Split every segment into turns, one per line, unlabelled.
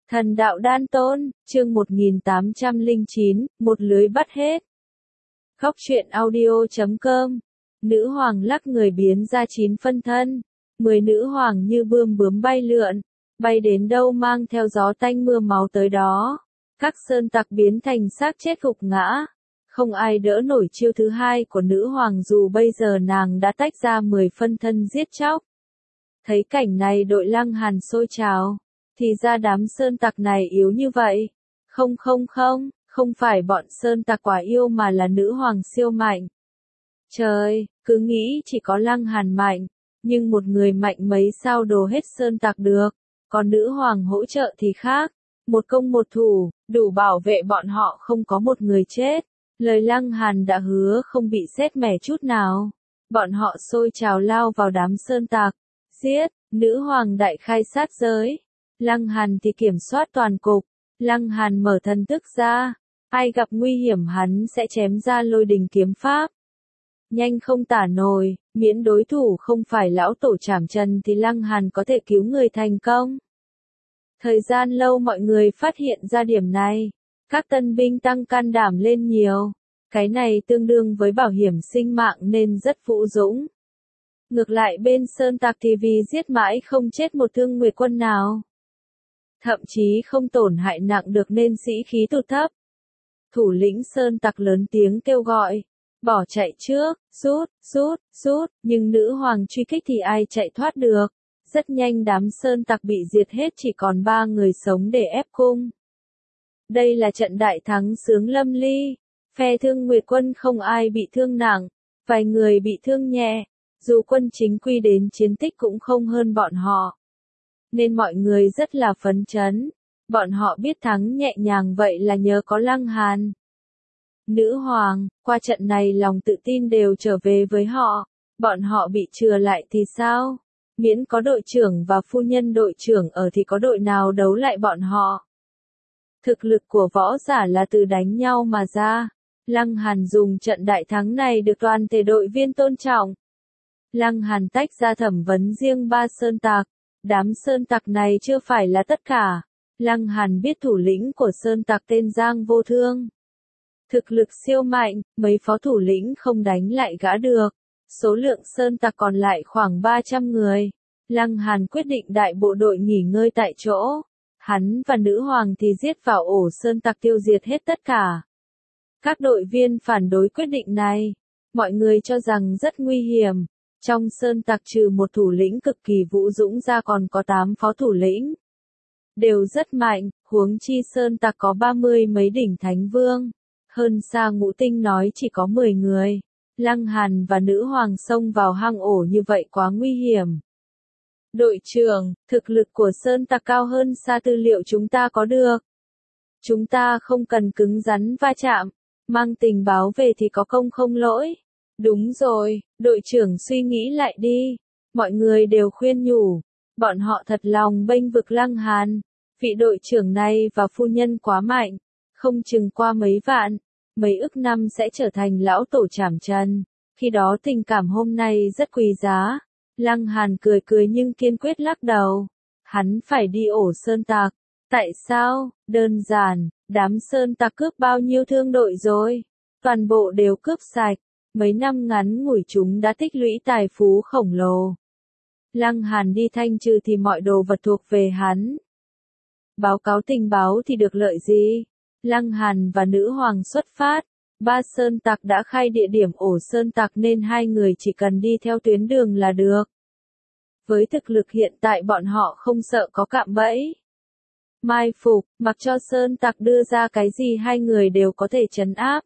Thần đạo đan tôn, chương 1809, một lưới bắt hết. Khóc chuyện audio.com. Nữ hoàng lắc người biến ra 9 phân thân. 10 nữ hoàng như bướm bay lượn, bay đến đâu mang theo gió tanh mưa máu tới đó. Các sơn tặc biến thành xác chết gục ngã. Không ai đỡ nổi chiêu thứ hai của nữ hoàng dù bây giờ nàng đã tách ra 10 phân thân giết chóc. Thấy cảnh này đội Lăng Hàn sôi trào. Thì ra đám sơn tặc này yếu như vậy. Không phải bọn sơn tặc quả yêu mà là nữ hoàng siêu mạnh. Trời, cứ nghĩ chỉ có Lăng Hàn mạnh, nhưng một người mạnh mấy sao đồ hết sơn tặc được, còn nữ hoàng hỗ trợ thì khác, một công một thủ, đủ bảo vệ bọn họ không có một người chết. Lời Lăng Hàn đã hứa không bị sét mẻ chút nào. Bọn họ sôi trào lao vào đám sơn tặc, giết, nữ hoàng đại khai sát giới. Lăng Hàn thì kiểm soát toàn cục. Lăng Hàn mở thần thức ra, ai gặp nguy hiểm hắn sẽ chém ra lôi đình kiếm pháp. Nhanh không tả nổi, miễn đối thủ không phải lão tổ trảm trần thì Lăng Hàn có thể cứu người thành công. Thời gian lâu mọi người phát hiện ra điểm này, các tân binh tăng can đảm lên nhiều. Cái này tương đương với bảo hiểm sinh mạng nên rất vũ dũng. Ngược lại bên sơn tặc thì vì giết mãi không chết một thương nguyệt quân nào. Thậm chí không tổn hại nặng được nên sĩ khí tụt thấp. Thủ lĩnh sơn tặc lớn tiếng kêu gọi, bỏ chạy trước, rút, nhưng nữ hoàng truy kích thì ai chạy thoát được. Rất nhanh đám sơn tặc bị diệt hết chỉ còn 3 người sống để ép cung. Đây là trận đại thắng sướng lâm ly, phe thương nguyệt quân không ai bị thương nặng, vài người bị thương nhẹ, dù quân chính quy đến chiến tích cũng không hơn bọn họ. Nên mọi người rất là phấn chấn, bọn họ biết thắng nhẹ nhàng vậy là nhờ có Lăng Hàn. Nữ hoàng, qua trận này lòng tự tin đều trở về với họ, bọn họ bị chừa lại thì sao? Miễn có đội trưởng và phu nhân đội trưởng ở thì có đội nào đấu lại bọn họ. Thực lực của võ giả là từ đánh nhau mà ra. Lăng Hàn dùng trận đại thắng này được toàn thể đội viên tôn trọng. Lăng Hàn tách ra thẩm vấn riêng 3 sơn tặc. Đám sơn tặc này chưa phải là tất cả. Lăng Hàn biết thủ lĩnh của sơn tặc tên Giang Vô Thương. Thực lực siêu mạnh, mấy phó thủ lĩnh không đánh lại gã được. Số lượng sơn tặc còn lại khoảng 300 người. Lăng Hàn quyết định đại bộ đội nghỉ ngơi tại chỗ. Hắn và nữ hoàng thì giết vào ổ sơn tặc tiêu diệt hết tất cả. Các đội viên phản đối quyết định này. Mọi người cho rằng rất nguy hiểm. Trong sơn tặc trừ một thủ lĩnh cực kỳ vũ dũng ra còn có 8 phó thủ lĩnh. Đều rất mạnh, huống chi sơn tặc có 30 mấy đỉnh thánh vương. Hơn xa ngũ tinh nói chỉ có 10 người. Lăng Hàn và nữ hoàng xông vào hang ổ như vậy quá nguy hiểm. Đội trưởng, thực lực của sơn tặc cao hơn xa tư liệu chúng ta có được. Chúng ta không cần cứng rắn va chạm, mang tình báo về thì có công không lỗi. Đúng rồi, đội trưởng suy nghĩ lại đi. Mọi người đều khuyên nhủ. Bọn họ thật lòng bênh vực Lăng Hàn. Vị đội trưởng này và phu nhân quá mạnh. Không chừng qua mấy vạn, mấy ức năm sẽ trở thành lão tổ trảm trần. Khi đó tình cảm hôm nay rất quý giá. Lăng Hàn cười nhưng kiên quyết lắc đầu. Hắn phải đi ổ sơn tặc. Tại sao? Đơn giản, đám sơn tặc cướp bao nhiêu thương đội rồi? Toàn bộ đều cướp sạch. Mấy năm ngắn ngủi chúng đã tích lũy tài phú khổng lồ. Lăng Hàn đi thanh trừ thì mọi đồ vật thuộc về hắn. Báo cáo tình báo thì được lợi gì? Lăng Hàn và nữ hoàng xuất phát. 3 sơn tặc đã khai địa điểm ổ sơn tặc nên 2 người chỉ cần đi theo tuyến đường là được. Với thực lực hiện tại bọn họ không sợ có cạm bẫy. Mai phục, mặc cho sơn tặc đưa ra cái gì 2 người đều có thể trấn áp.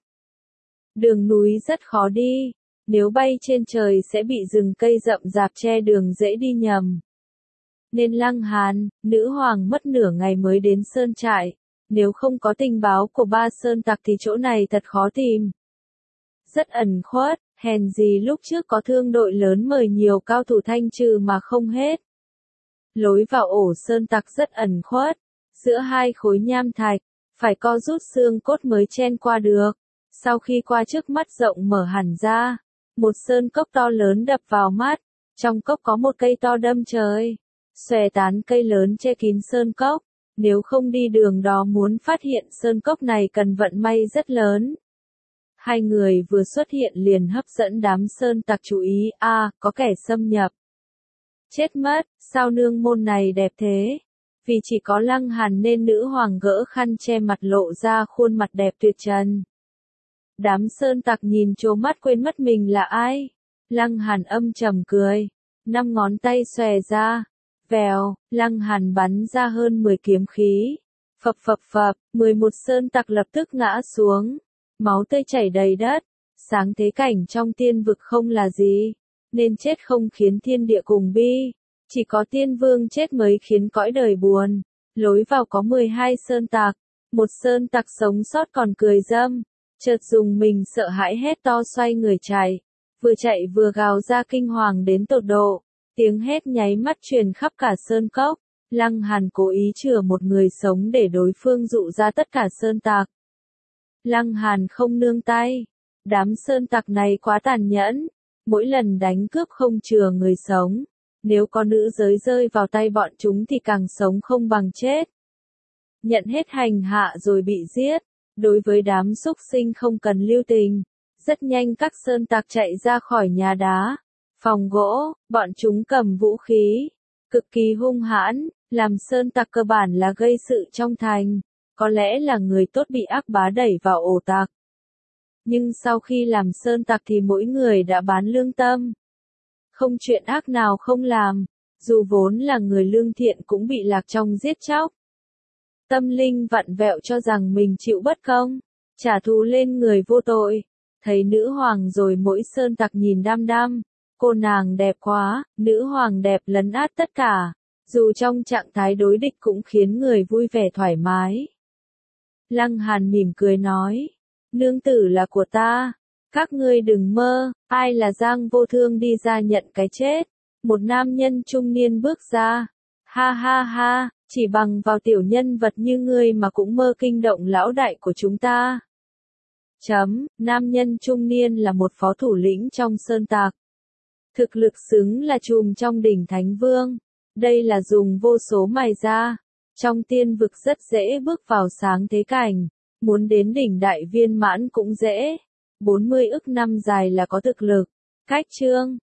Đường núi rất khó đi, nếu bay trên trời sẽ bị rừng cây rậm rạp che đường dễ đi nhầm. Nên Lăng Hàn, nữ hoàng mất nửa ngày mới đến sơn trại, nếu không có tình báo của 3 sơn tặc thì chỗ này thật khó tìm. Rất ẩn khuất, hèn gì lúc trước có thương đội lớn mời nhiều cao thủ thanh trừ mà không hết. Lối vào ổ sơn tặc rất ẩn khuất, giữa 2 khối nham thạch, phải co rút xương cốt mới chen qua được. Sau khi qua trước mắt rộng mở hẳn ra, một sơn cốc to lớn đập vào mắt, trong cốc có một cây to đâm trời, xòe tán cây lớn che kín sơn cốc, Nếu không đi đường đó muốn phát hiện sơn cốc này cần vận may rất lớn. Hai người vừa xuất hiện liền hấp dẫn đám sơn tặc chú ý, có kẻ xâm nhập. Chết mất, sao nương môn này đẹp thế? Vì chỉ có Lăng Hàn nên nữ hoàng gỡ khăn che mặt lộ ra khuôn mặt đẹp tuyệt trần. Đám sơn tặc nhìn trố mắt quên mất mình là ai. Lăng Hàn âm trầm cười. 5 ngón tay xòe ra. Vèo, Lăng Hàn bắn ra hơn 10 kiếm khí. Phập phập phập, 11 sơn tặc lập tức ngã xuống. Máu tươi chảy đầy đất. Sáng thế cảnh trong tiên vực không là gì. Nên chết không khiến thiên địa cùng bi. Chỉ có tiên vương chết mới khiến cõi đời buồn. Lối vào có 12 sơn tặc. Một sơn tặc sống sót còn cười râm. Chợt dùng mình sợ hãi hét to xoay người chạy. Vừa chạy vừa gào ra kinh hoàng đến tột độ. Tiếng hét nháy mắt truyền khắp cả sơn cốc. Lăng Hàn cố ý chừa một người sống để đối phương dụ ra tất cả sơn tặc. Lăng Hàn không nương tay. Đám sơn tặc này quá tàn nhẫn. Mỗi lần đánh cướp không chừa người sống. Nếu có nữ giới rơi vào tay bọn chúng thì càng sống không bằng chết. Nhận hết hành hạ rồi bị giết. Đối với đám súc sinh không cần lưu tình. Rất nhanh các sơn tặc chạy ra khỏi nhà đá. Phòng gỗ, bọn chúng cầm vũ khí. Cực kỳ hung hãn, làm sơn tặc cơ bản là gây sự trong thành. Có lẽ là người tốt bị ác bá đẩy vào ổ tặc. Nhưng sau khi làm sơn tặc thì mỗi người đã bán lương tâm. Không chuyện ác nào không làm. Dù vốn là người lương thiện cũng bị lạc trong giết chóc. Tâm linh vặn vẹo cho rằng mình chịu bất công. Trả thù lên người vô tội. Thấy nữ hoàng rồi mỗi sơn tặc nhìn đăm đăm. Cô nàng đẹp quá, nữ hoàng đẹp lấn át tất cả. Dù trong trạng thái đối địch cũng khiến người vui vẻ thoải mái. Lăng Hàn mỉm cười nói. Nương tử là của ta. Các ngươi đừng mơ, ai là Giang Vô Thương đi ra nhận cái chết. Một nam nhân trung niên bước ra. Ha ha ha, chỉ bằng vào tiểu nhân vật như ngươi mà cũng mơ kinh động lão đại của chúng ta. Nam nhân trung niên là một phó thủ lĩnh trong sơn tặc. Thực lực xứng là trùm trong đỉnh Thánh Vương. Đây là dùng vô số mài ra. Trong tiên vực rất dễ bước vào sáng thế cảnh. Muốn đến đỉnh đại viên mãn cũng dễ. 40 ức năm dài là có thực lực. Cách chương